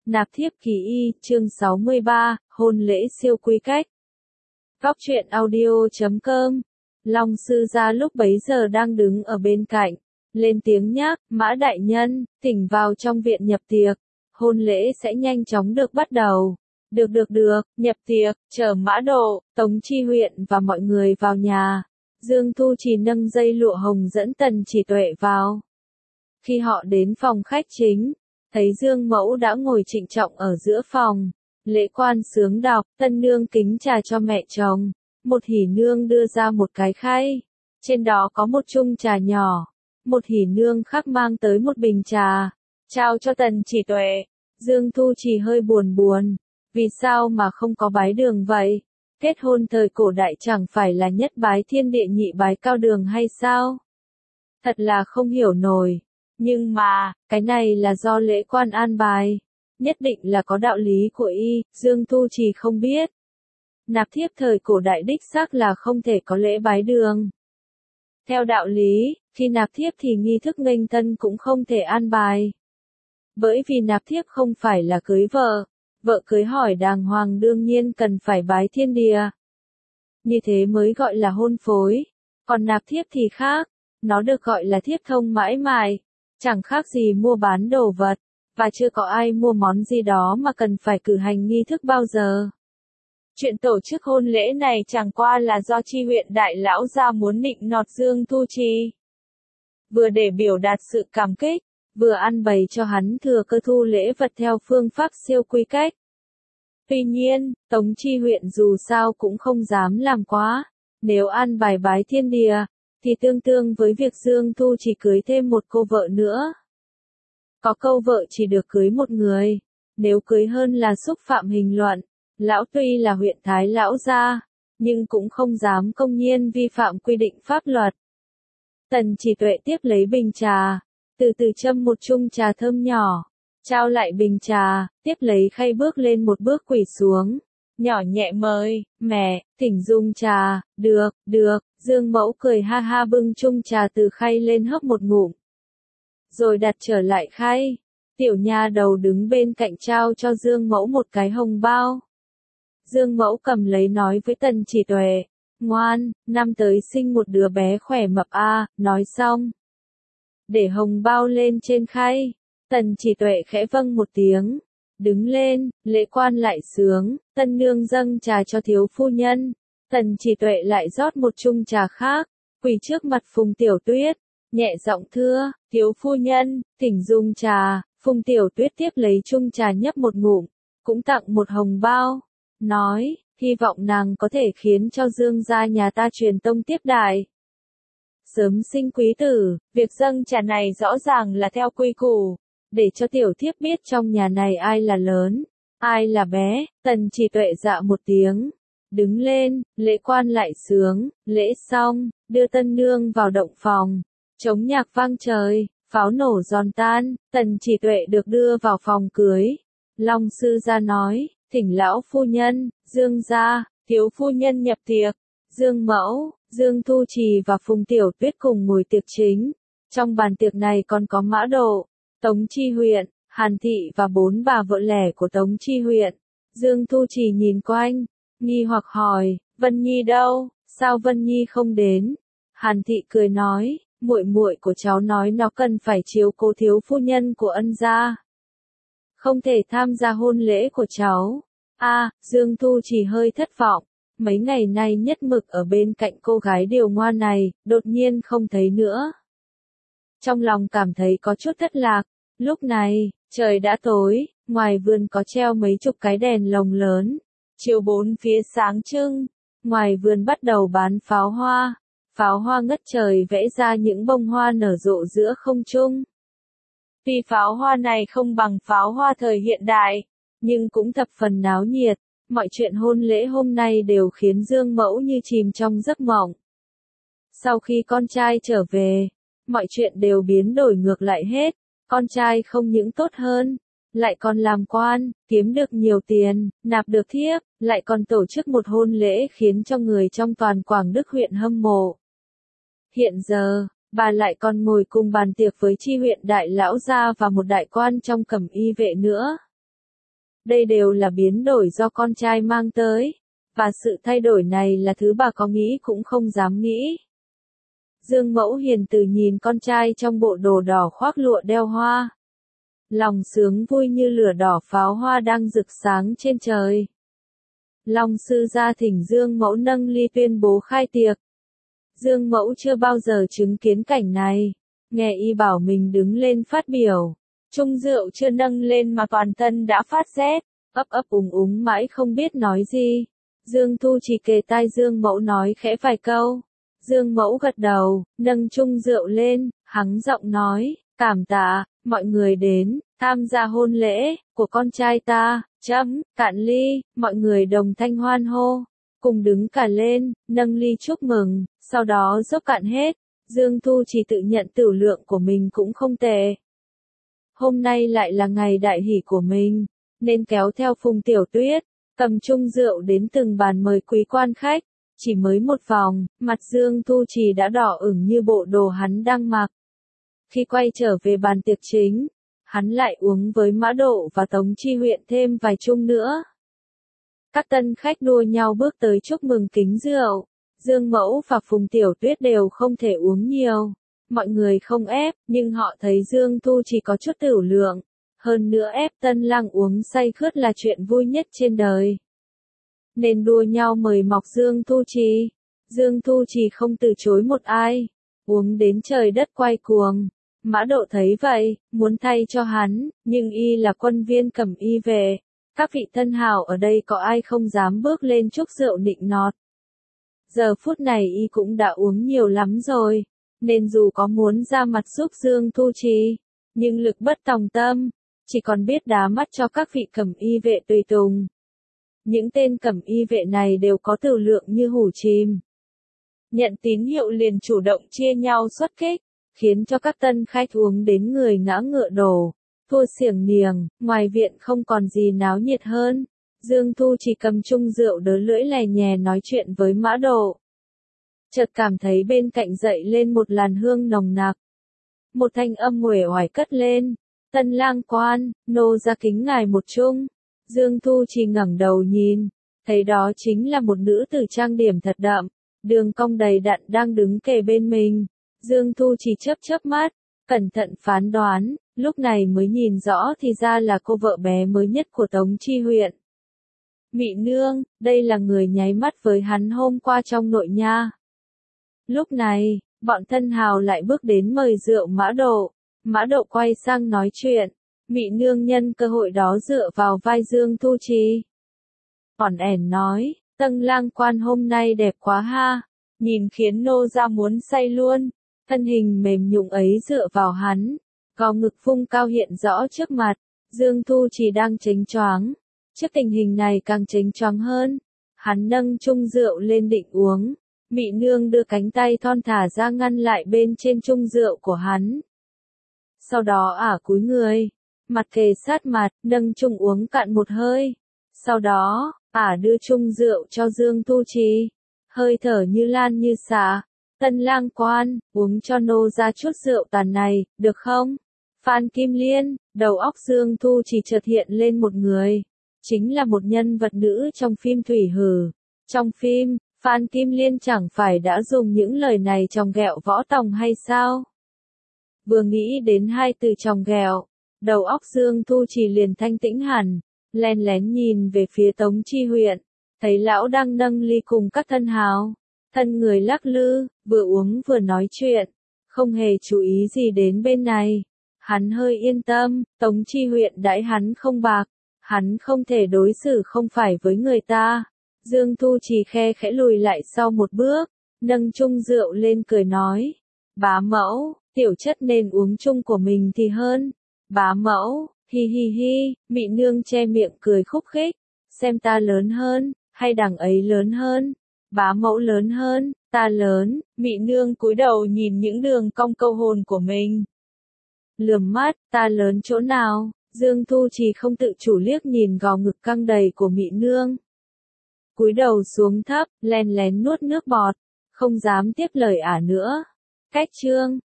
Nạp thiếp kỳ y, chương 63, hôn lễ siêu quy cách. Góc truyện audio.com. Long sư gia lúc bấy giờ đang đứng ở bên cạnh, lên tiếng nhắc, Mã đại nhân, thỉnh vào trong viện nhập tiệc, hôn lễ sẽ nhanh chóng được bắt đầu. Được, nhập tiệc, chờ Mã Độ, Tống Chi Huyện và mọi người vào nhà. Dương Thu Trì nâng dây lụa hồng dẫn Tần Chỉ Tuệ vào. Khi họ đến phòng khách chính, thấy Dương Mẫu đã ngồi trịnh trọng ở giữa phòng. Lễ quan sướng đọc, tân nương kính trà cho mẹ chồng. Một hỉ nương đưa ra một cái khay. Trên đó có một chung trà nhỏ. Một hỉ nương khác mang tới một bình trà. Trao cho Tần Chỉ Tuệ. Dương Thu Trì hơi buồn. Vì sao mà không có bái đường vậy? Kết hôn thời cổ đại chẳng phải là nhất bái thiên địa nhị bái cao đường hay sao? Thật là không hiểu nổi. Nhưng mà, cái này là do lễ quan an bài. Nhất định là có đạo lý của y, Dương Thu Trì không biết. Nạp thiếp thời cổ đại đích xác là không thể có lễ bái đường. Theo đạo lý, khi nạp thiếp thì nghi thức nghênh tân cũng không thể an bài. Bởi vì nạp thiếp không phải là cưới vợ. Vợ cưới hỏi đàng hoàng đương nhiên cần phải bái thiên địa. Như thế mới gọi là hôn phối. Còn nạp thiếp thì khác. Nó được gọi là thiếp thông mãi mãi. Chẳng khác gì mua bán đồ vật. Và chưa có ai mua món gì đó mà cần phải cử hành nghi thức bao giờ. Chuyện tổ chức hôn lễ này chẳng qua là do Chi Huyện đại lão gia muốn nịnh nọt Dương Thu Trì. Vừa để biểu đạt sự cảm kích, vừa ăn bày cho hắn thừa cơ thu lễ vật theo phương pháp siêu quy cách. Tuy nhiên, Tống Chi Huyện dù sao cũng không dám làm quá. Nếu ăn bài bái thiên địa, thì tương đương với việc Dương Thu chỉ cưới thêm một cô vợ nữa. Có câu vợ chỉ được cưới một người, nếu cưới hơn là xúc phạm hình luận. Lão tuy là huyện thái lão gia, nhưng cũng không dám công nhiên vi phạm quy định pháp luật. Tần Chỉ Tuệ tiếp lấy bình trà, từ từ châm một chung trà thơm nhỏ, trao lại bình trà, tiếp lấy khay bước lên một bước quỳ xuống, nhỏ nhẹ mời, mẹ, thỉnh dùng trà, được, Dương Mẫu cười ha ha bưng chung trà từ khay lên hớp một ngụm. Rồi đặt trở lại khay, tiểu nha đầu đứng bên cạnh trao cho Dương Mẫu một cái hồng bao. Dương Mẫu cầm lấy nói với Tần Chỉ Tuệ, ngoan, năm tới sinh một đứa bé khỏe mập nói xong. Để hồng bao lên trên khay, Tần Chỉ Tuệ khẽ vâng một tiếng, đứng lên, lễ quan lại sướng, tân nương dâng trà cho thiếu phu nhân, Tần Chỉ Tuệ lại rót một chung trà khác, quỳ trước mặt Phùng Tiểu Tuyết, nhẹ giọng thưa, thiếu phu nhân, thỉnh dùng trà, Phùng Tiểu Tuyết tiếp lấy chung trà nhấp một ngụm, cũng tặng một hồng bao, nói, hy vọng nàng có thể khiến cho Dương gia nhà ta truyền tông tiếp đại. Sớm sinh quý tử, việc dâng trà này rõ ràng là theo quy củ, để cho tiểu thiếp biết trong nhà này ai là lớn, ai là bé. Tần Chỉ Tuệ dạ một tiếng, đứng lên, lễ quan lại sướng, lễ xong, đưa tân nương vào động phòng, trống nhạc vang trời, pháo nổ giòn tan, Tần Chỉ Tuệ được đưa vào phòng cưới. Long sư gia nói, thỉnh lão phu nhân, Dương gia, thiếu phu nhân nhập tiệc. Dương Mẫu, Dương Thu Trì và Phùng Tiểu Tuyết cùng ngồi tiệc chính. Trong bàn tiệc này còn có Mã Độ, Tống Chi Huyện, Hàn Thị và 4 bà vợ lẻ của Tống Chi Huyện. Dương Thu Trì nhìn quanh, nghi hoặc hỏi, Vân Nhi đâu, sao Vân Nhi không đến? Hàn Thị cười nói, muội muội của cháu nói nó cần phải chiếu cố thiếu phu nhân của ân gia, không thể tham gia hôn lễ của cháu. Dương Thu Trì hơi thất vọng. Mấy ngày nay nhất mực ở bên cạnh cô gái điều ngoan này, đột nhiên không thấy nữa. Trong lòng cảm thấy có chút thất lạc. Lúc này, trời đã tối, ngoài vườn có treo mấy chục cái đèn lồng lớn, chiếu bốn phía sáng trưng. Ngoài vườn bắt đầu bán pháo hoa ngất trời vẽ ra những bông hoa nở rộ giữa không trung. Tuy pháo hoa này không bằng pháo hoa thời hiện đại, nhưng cũng thập phần náo nhiệt. Mọi chuyện hôn lễ hôm nay đều khiến Dương Mẫu như chìm trong giấc mộng. Sau khi con trai trở về, mọi chuyện đều biến đổi ngược lại hết. Con trai không những tốt hơn, lại còn làm quan, kiếm được nhiều tiền, nạp được thiếp, lại còn tổ chức một hôn lễ khiến cho người trong toàn Quảng Đức huyện hâm mộ. Hiện giờ, bà lại còn ngồi cùng bàn tiệc với Chi Huyện đại lão gia và một đại quan trong cẩm y vệ nữa. Đây đều là biến đổi do con trai mang tới, và sự thay đổi này là thứ bà có nghĩ cũng không dám nghĩ. Dương Mẫu hiền từ nhìn con trai trong bộ đồ đỏ khoác lụa đeo hoa. Lòng sướng vui như lửa đỏ pháo hoa đang rực sáng trên trời. Long sư gia thỉnh Dương Mẫu nâng ly tuyên bố khai tiệc. Dương Mẫu chưa bao giờ chứng kiến cảnh này, nghe y bảo mình đứng lên phát biểu. Chung rượu chưa nâng lên mà toàn thân đã phát rét, ấp ấp úng mãi không biết nói gì. Dương Thu chỉ kề tai Dương Mẫu nói khẽ vài câu. Dương Mẫu gật đầu, nâng chung rượu lên, hắng giọng nói, cảm tạ, mọi người đến, tham gia hôn lễ, của con trai ta, cạn ly, mọi người đồng thanh hoan hô, cùng đứng cả lên, nâng ly chúc mừng, sau đó dốc cạn hết, Dương Thu chỉ tự nhận tửu lượng của mình cũng không tệ. Hôm nay lại là ngày đại hỷ của mình, nên kéo theo Phùng Tiểu Tuyết, cầm chung rượu đến từng bàn mời quý quan khách. Chỉ mới một vòng, mặt Dương Thu Trì đã đỏ ửng như bộ đồ hắn đang mặc. Khi quay trở về bàn tiệc chính, hắn lại uống với Mã Độ và Tống Chi Huyện thêm vài chung nữa. Các tân khách đua nhau bước tới chúc mừng kính rượu. Dương Mẫu và Phùng Tiểu Tuyết đều không thể uống nhiều. Mọi người không ép, nhưng họ thấy Dương Thu Trì có chút tửu lượng. Hơn nữa ép tân lang uống say khướt là chuyện vui nhất trên đời. Nên đua nhau mời mọc Dương Thu Trì. Dương Thu Trì không từ chối một ai. Uống đến trời đất quay cuồng. Mã Độ thấy vậy, muốn thay cho hắn, nhưng y là quân viên cầm y về. Các vị thân hào ở đây có ai không dám bước lên chúc rượu nịnh nọt. Giờ phút này y cũng đã uống nhiều lắm rồi, nên dù có muốn ra mặt giúp Dương Thu Trì, nhưng lực bất tòng tâm, chỉ còn biết đá mắt cho các vị cẩm y vệ tùy tùng. Những tên cẩm y vệ này đều có tửu lượng như hủ chìm. Nhận tín hiệu liền chủ động chia nhau xuất kích, khiến cho các tân khách uống đến người ngã ngựa đổ, thua xiềng niềng, ngoài viện không còn gì náo nhiệt hơn. Dương Thu chỉ cầm chung rượu đớ lưỡi lè nhè nói chuyện với Mã Độ. Chợt cảm thấy bên cạnh dậy lên một làn hương nồng nặc. Một thanh âm uể oải cất lên, tân lang quan, nô ra kính ngài một chung. Dương Thu chỉ ngẩng đầu nhìn, thấy đó chính là một nữ tử trang điểm thật đậm, đường cong đầy đặn đang đứng kề bên mình. Dương Thu chỉ chớp mắt, cẩn thận phán đoán, lúc này mới nhìn rõ thì ra là cô vợ bé mới nhất của Tống Chi Huyện. Mị nương, đây là người nháy mắt với hắn hôm qua trong nội nha. Lúc này, bọn thân hào lại bước đến mời rượu Mã Độ. Mã Độ quay sang nói chuyện. Mị nương nhân cơ hội đó dựa vào vai Dương Thu Trì. Ỏn ẻn nói, tân lang quan hôm nay đẹp quá ha, nhìn khiến nô ra muốn say luôn. Thân hình mềm nhũn ấy dựa vào hắn, gò ngực phung cao hiện rõ trước mặt. Dương Thu Trì đang chếnh choáng. Trước tình hình này càng chếnh choáng hơn, hắn nâng chung rượu lên định uống. Mị nương đưa cánh tay thon thả ra ngăn lại bên trên chung rượu của hắn. Sau đó cúi người, mặt kề sát mặt, nâng chung uống cạn một hơi. Sau đó, đưa chung rượu cho Dương Thu Trì. Hơi thở như lan như xả. Tân lang quan, uống cho nô ra chút rượu tàn này, được không? Phan Kim Liên, đầu óc Dương Thu Trì chợt hiện lên một người. Chính là một nhân vật nữ trong phim Thủy Hử. Trong phim, Phan Kim Liên chẳng phải đã dùng những lời này chòng ghẹo Võ Tòng hay sao? Vừa nghĩ đến hai từ chòng ghẹo, đầu óc Dương Thu Trì liền thanh tĩnh hẳn, len lén nhìn về phía Tống Chi Huyện, thấy lão đang nâng ly cùng các thân hào, thân người lắc lư, vừa uống vừa nói chuyện, không hề chú ý gì đến bên này. Hắn hơi yên tâm, Tống Chi Huyện đãi hắn không bạc, hắn không thể đối xử không phải với người ta. Dương Thu Trì khe khẽ lùi lại sau một bước, nâng chung rượu lên cười nói, bá mẫu, tiểu chất nên uống chung của mình thì hơn. Bá mẫu, hi hi hi, mị nương che miệng cười khúc khích, xem ta lớn hơn, hay đằng ấy lớn hơn. Bá mẫu lớn hơn, ta lớn. Mị nương cúi đầu nhìn những đường cong câu hồn của mình. Lườm mắt, ta lớn chỗ nào? Dương Thu Trì không tự chủ liếc nhìn gò ngực căng đầy của mị nương. Cúi đầu xuống thấp, len lén nuốt nước bọt, không dám tiếp lời nữa. Cách chương